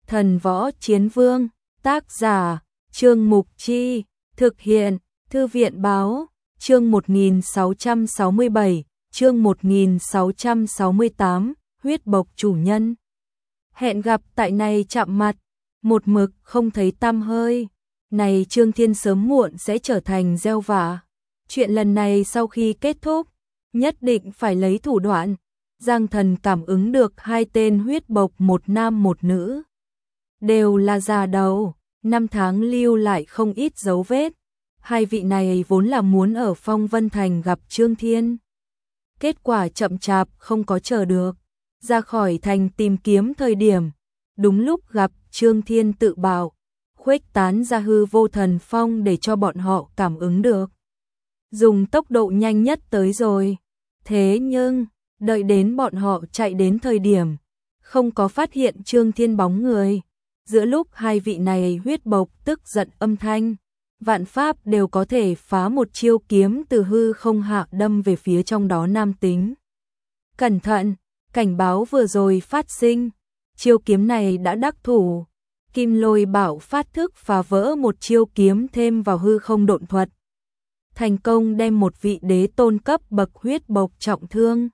Thần Võ Chiến Vương, tác giả, Trương Mục Chi, thực hiện, Thư viện Báo, chương 1667, chương 1668, huyết bộc chủ nhân. Hẹn gặp tại này chạm mặt, một mực không thấy tăm hơi. Này Trương Thiên sớm muộn sẽ trở thành gieo vạ. Chuyện lần này sau khi kết thúc, nhất định phải lấy thủ đoạn. Giang Thần cảm ứng được hai tên huyết bộc, một nam một nữ. Đều là già đầu, năm tháng lưu lại không ít dấu vết. Hai vị này vốn là muốn ở Phong Vân Thành gặp Trương Thiên. Kết quả chậm chạp không có chờ được. Ra khỏi thành tìm kiếm thời điểm. Đúng lúc gặp Trương Thiên tự bảo. Khuếch tán ra hư vô thần phong để cho bọn họ cảm ứng được. Dùng tốc độ nhanh nhất tới rồi. Thế nhưng, đợi đến bọn họ chạy đến thời điểm. Không có phát hiện Trương Thiên bóng người. Giữa lúc hai vị này huyết bộc tức giận âm thanh. Vạn pháp đều có thể phá một chiêu kiếm từ hư không hạ đâm về phía trong đó nam tính. Cẩn thận, cảnh báo vừa rồi phát sinh. Chiêu kiếm này đã đắc thủ. Kim Lôi Bảo phát thức phá vỡ một chiêu kiếm thêm vào hư không độn thuật. Thành công đem một vị đế tôn cấp bậc huyết bộc trọng thương.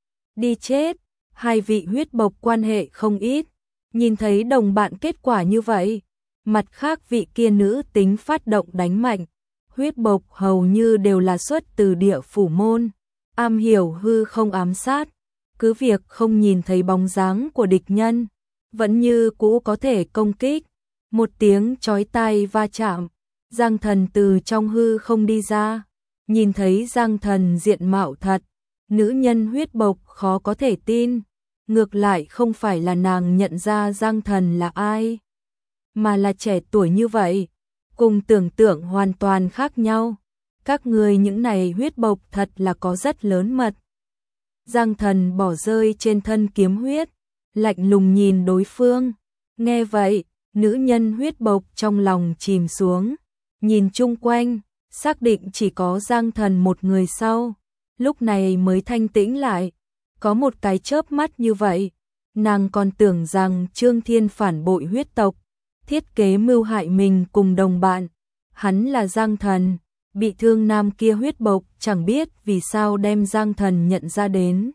Đi chết, hai vị huyết bộc quan hệ không ít. Nhìn thấy đồng bạn kết quả như vậy. Mặt khác vị kia nữ tính phát động đánh mạnh. Huyết bộc hầu như đều là xuất từ địa phủ môn. Am hiểu hư không ám sát. Cứ việc không nhìn thấy bóng dáng của địch nhân. Vẫn như cũ có thể công kích. Một tiếng chói tai va chạm. Giang Thần từ trong hư không đi ra. Nhìn thấy Giang Thần diện mạo thật. Nữ nhân huyết bộc khó có thể tin. Ngược lại không phải là nàng nhận ra Giang Thần là ai. Mà là trẻ tuổi như vậy. Cùng tưởng tượng hoàn toàn khác nhau. Các người những này huyết bộc thật là có rất lớn mật. Giang Thần bỏ rơi trên thân kiếm huyết. Lạnh lùng nhìn đối phương. Nghe vậy, nữ nhân huyết bộc trong lòng chìm xuống. Nhìn chung quanh, xác định chỉ có Giang Thần một người sau. Lúc này mới thanh tĩnh lại. Có một cái chớp mắt như vậy. Nàng còn tưởng rằng Trương Thiên phản bội huyết tộc. Thiết kế mưu hại mình cùng đồng bạn. Hắn là Giang Thần. Bị thương nam kia huyết bộc chẳng biết vì sao đem Giang Thần nhận ra đến.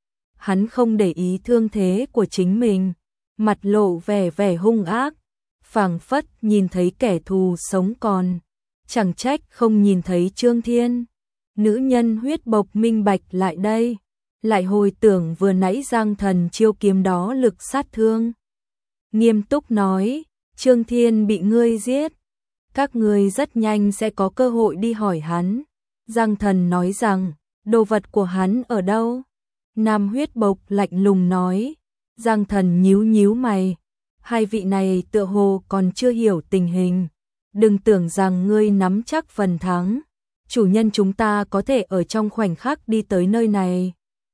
Hắn không để ý thương thế của chính mình. Mặt lộ vẻ hung ác. Phảng phất nhìn thấy kẻ thù sống còn. Chẳng trách không nhìn thấy Trương Thiên. Nữ nhân huyết bộc minh bạch lại đây. Lại hồi tưởng vừa nãy Giang Thần chiêu kiếm đó lực sát thương. Nghiêm túc nói, Trương Thiên bị ngươi giết. Các ngươi rất nhanh sẽ có cơ hội đi hỏi hắn. Giang Thần nói rằng, đồ vật của hắn ở đâu? Nam huyết bộc lạnh lùng nói. Giang Thần nhíu mày. Hai vị này tựa hồ còn chưa hiểu tình hình. Đừng tưởng rằng ngươi nắm chắc phần thắng. Chủ nhân chúng ta có thể ở trong khoảnh khắc đi tới nơi này.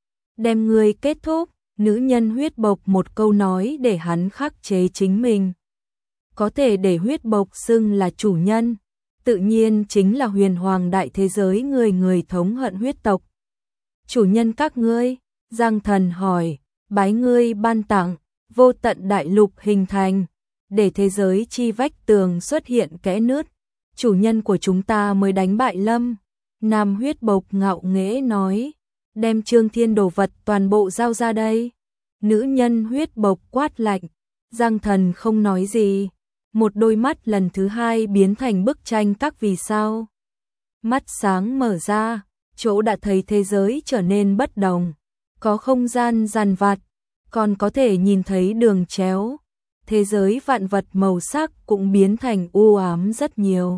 Đem ngươi kết thúc. Nữ nhân huyết bộc một câu nói để hắn khắc chế chính mình. Có thể để huyết bộc xưng là chủ nhân. Tự nhiên chính là huyền hoàng đại thế giới người thống hận huyết tộc. Chủ nhân các ngươi, Giang Thần hỏi, bái ngươi ban tặng, vô tận đại lục hình thành, để thế giới chi vách tường xuất hiện kẽ nứt. Chủ nhân của chúng ta mới đánh bại Lâm. Nam huyết bộc ngạo nghễ nói, đem Trương Thiên đồ vật toàn bộ giao ra đây. Nữ nhân huyết bộc quát lạnh. Giang Thần không nói gì. Một đôi mắt lần thứ hai biến thành bức tranh các vì sao. Mắt sáng mở ra, chỗ đã thấy thế giới trở nên bất đồng. Có không gian dàn vặt, còn có thể nhìn thấy đường chéo. Thế giới vạn vật màu sắc cũng biến thành u ám rất nhiều.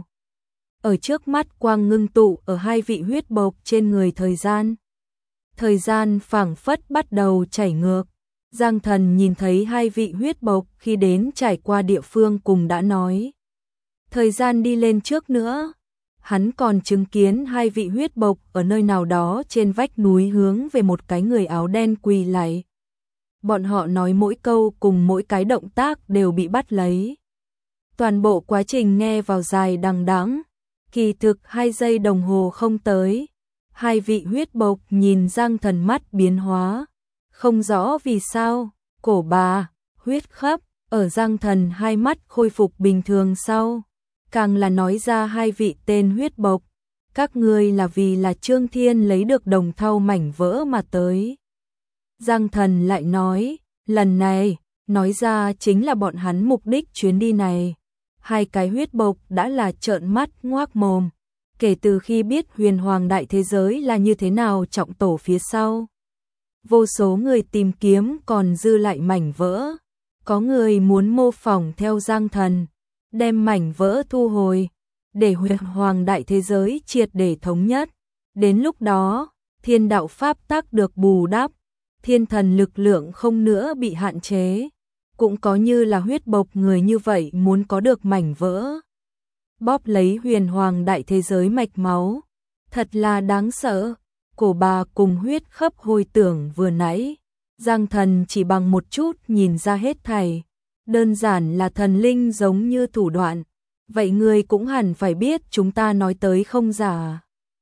Ở trước mắt quang ngưng tụ ở hai vị huyết bộc trên người thời gian. Thời gian phảng phất bắt đầu chảy ngược. Giang Thần nhìn thấy hai vị huyết bộc khi đến trải qua địa phương cùng đã nói. Thời gian đi lên trước nữa. Hắn còn chứng kiến hai vị huyết bộc ở nơi nào đó trên vách núi hướng về một cái người áo đen quỳ lạy. Bọn họ nói mỗi câu cùng mỗi cái động tác đều bị bắt lấy. Toàn bộ quá trình nghe vào dài đằng đẵng. Kỳ thực 2 giây đồng hồ không tới. Hai vị huyết bộc nhìn Giang Thần mắt biến hóa. Không rõ vì sao, cổ bà, huyết khắp, Ở Giang Thần hai mắt khôi phục bình thường sau, càng là nói ra hai vị tên huyết bộc. Các ngươi là vì là Trương Thiên lấy được đồng thau mảnh vỡ mà tới. Giang Thần lại nói, lần này, nói ra chính là bọn hắn mục đích chuyến đi này. Hai cái huyết bộc đã là trợn mắt ngoác mồm. Kể từ khi biết huyền hoàng đại thế giới là như thế nào trọng tổ phía sau. Vô số người tìm kiếm còn dư lại mảnh vỡ. Có người muốn mô phỏng theo Giang Thần, đem mảnh vỡ thu hồi, để huyền hoàng đại thế giới triệt để thống nhất. Đến lúc đó, thiên đạo pháp tắc được bù đắp, thiên thần lực lượng không nữa bị hạn chế. Cũng có như là huyết bộc người như vậy muốn có được mảnh vỡ. Bóp lấy huyền hoàng đại thế giới mạch máu. Thật là đáng sợ. Cổ bà cùng huyết khắp hồi tưởng vừa nãy. Giang Thần chỉ bằng một chút nhìn ra hết thảy. Đơn giản là thần linh giống như thủ đoạn. Vậy người cũng hẳn phải biết chúng ta nói tới không giả.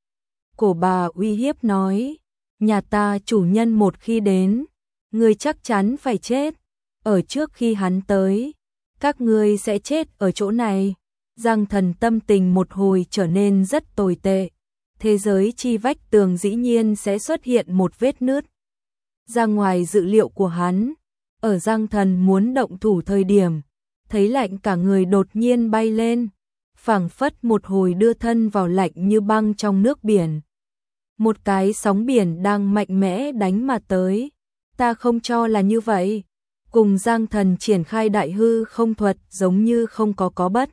Cổ bà uy hiếp nói. Nhà ta chủ nhân một khi đến, người chắc chắn phải chết. Ở trước khi hắn tới, các ngươi sẽ chết ở chỗ này. Giang Thần tâm tình một hồi trở nên rất tồi tệ. Thế giới chi vách tường dĩ nhiên sẽ xuất hiện một vết nứt. Ra ngoài dự liệu của hắn, ở Giang Thần muốn động thủ thời điểm, thấy lạnh cả người đột nhiên bay lên, phảng phất một hồi đưa thân vào lạnh như băng trong nước biển. Một cái sóng biển đang mạnh mẽ đánh mà tới. Ta không cho là như vậy. Cùng Giang Thần triển khai đại hư không thuật giống như không có bất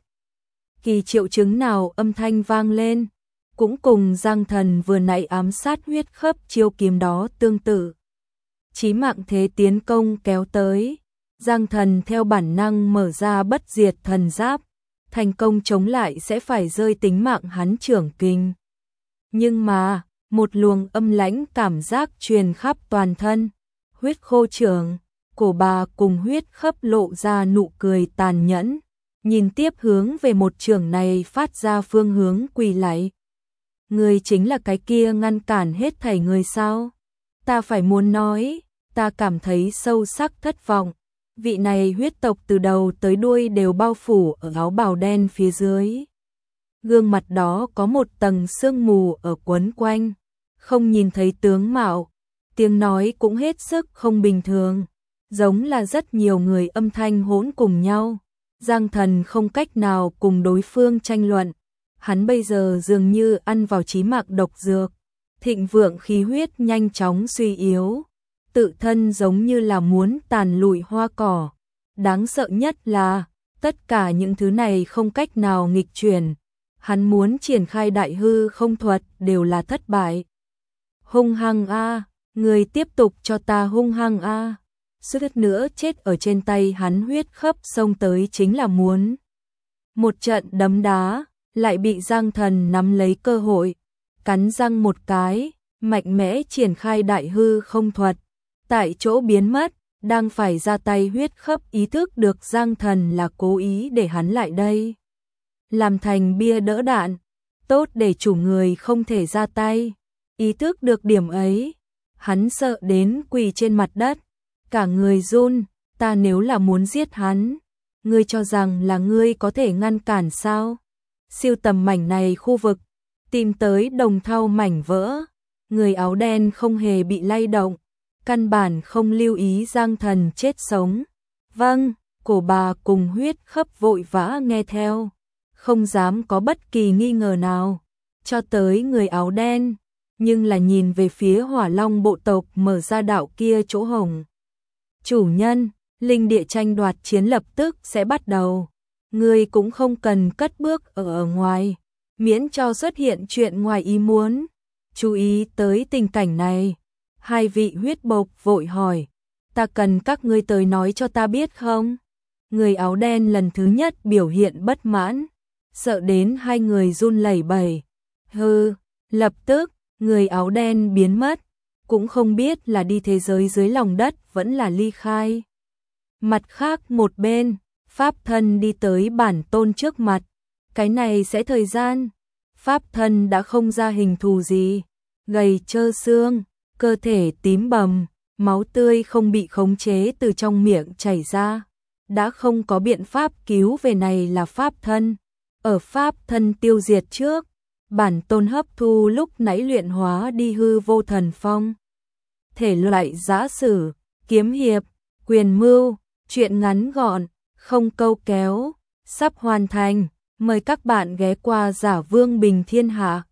kỳ triệu chứng nào âm thanh vang lên, cũng cùng Giang Thần vừa nãy ám sát huyết khớp chiêu kiếm đó tương tự. Chí mạng thế tiến công kéo tới, Giang Thần theo bản năng mở ra bất diệt thần giáp, thành công chống lại sẽ phải rơi tính mạng hắn trưởng kinh. Nhưng mà, một luồng âm lãnh cảm giác truyền khắp toàn thân, huyết khô trưởng. Cổ bà cùng huyết khắp lộ ra nụ cười tàn nhẫn, nhìn tiếp hướng về một trường này phát ra phương hướng quỳ lạy. Người chính là cái kia ngăn cản hết thảy người sao? Ta phải muốn nói, ta cảm thấy sâu sắc thất vọng. Vị này huyết tộc từ đầu tới đuôi đều bao phủ ở áo bào đen phía dưới. Gương mặt đó có một tầng sương mù ở quấn quanh, không nhìn thấy tướng mạo, tiếng nói cũng hết sức không bình thường. Giống là rất nhiều người âm thanh hỗn cùng nhau. Giang Thần không cách nào cùng đối phương tranh luận. Hắn bây giờ dường như ăn vào chí mạng độc dược. Thịnh vượng khí huyết nhanh chóng suy yếu. Tự thân giống như là muốn tàn lụi hoa cỏ. Đáng sợ nhất là, tất cả những thứ này không cách nào nghịch chuyển. Hắn muốn triển khai đại hư không thuật đều là thất bại. Hung hăng a, người tiếp tục cho ta hung hăng a. Suýt nữa chết ở trên tay hắn huyết khớp xông tới chính là muốn. Một trận đấm đá, lại bị Giang Thần nắm lấy cơ hội, cắn răng một cái, mạnh mẽ triển khai đại hư không thuật. Tại chỗ biến mất, đang phải ra tay huyết khớp ý thức được Giang Thần là cố ý để hắn lại đây. Làm thành bia đỡ đạn, tốt để chủ người không thể ra tay. Ý thức được điểm ấy, hắn sợ đến quỳ trên mặt đất. Cả người run, ta nếu là muốn giết hắn, ngươi cho rằng là ngươi có thể ngăn cản sao? Siêu tầm mảnh này khu vực, tìm tới đồng thau mảnh vỡ, người áo đen không hề bị lay động, căn bản không lưu ý Giang Thần chết sống. Vâng, cổ bà cùng huyết khớp vội vã nghe theo, không dám có bất kỳ nghi ngờ nào, cho tới người áo đen, nhưng là nhìn về phía Hỏa Long bộ tộc mở ra đạo kia chỗ hồng. Chủ nhân, linh địa tranh đoạt chiến lập tức sẽ bắt đầu. Ngươi cũng không cần cất bước ở ngoài, miễn cho xuất hiện chuyện ngoài ý muốn. Chú ý tới tình cảnh này. Hai vị huyết bộc vội hỏi, ta cần các ngươi tới nói cho ta biết không? Người áo đen lần thứ nhất biểu hiện bất mãn, sợ đến hai người run lẩy bẩy. Hừ, lập tức, người áo đen biến mất. Cũng không biết là đi thế giới dưới lòng đất vẫn là ly khai. Mặt khác một bên, Pháp Thân đi tới bản tôn trước mặt. Cái này sẽ thời gian. Pháp Thân đã không ra hình thù gì. Gầy trơ xương, cơ thể tím bầm, máu tươi không bị khống chế từ trong miệng chảy ra. đã không có biện pháp cứu về, này là pháp thân. Ở pháp thân tiêu diệt trước, bản tôn hấp thu lúc nãy luyện hóa đi hư vô thần phong. Thể loại giã sử, kiếm hiệp, quyền mưu, truyện ngắn gọn, không câu kéo, sắp hoàn thành. Mời các bạn ghé qua Giả Vương Bình Thiên Hạ.